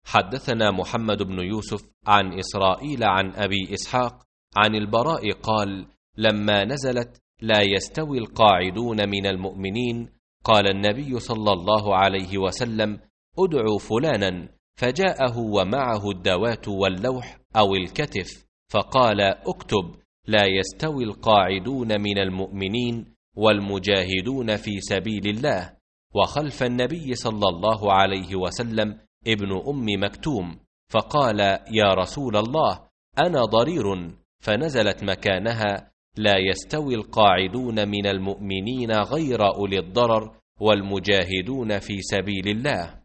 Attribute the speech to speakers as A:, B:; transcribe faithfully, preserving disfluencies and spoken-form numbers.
A: حدثنا محمد بن يوسف عن إسرائيل عن أبي إسحاق عن البراء قال: لما نزلت لا يستوي القاعدون من المؤمنين قال النبي صلى الله عليه وسلم: ادعوا فلانا، فجاءه ومعه الدوات واللوح أو الكتف، فقال: اكتب: لا يستوي القاعدون من المؤمنين والمجاهدون في سبيل الله. وخلف النبي صلى الله عليه وسلم ابن أم مكتوم، فقال: يا رسول الله، أنا ضرير، فنزلت مكانها: لا يستوي القاعدون من المؤمنين غير أولي الضرر والمجاهدون في سبيل الله.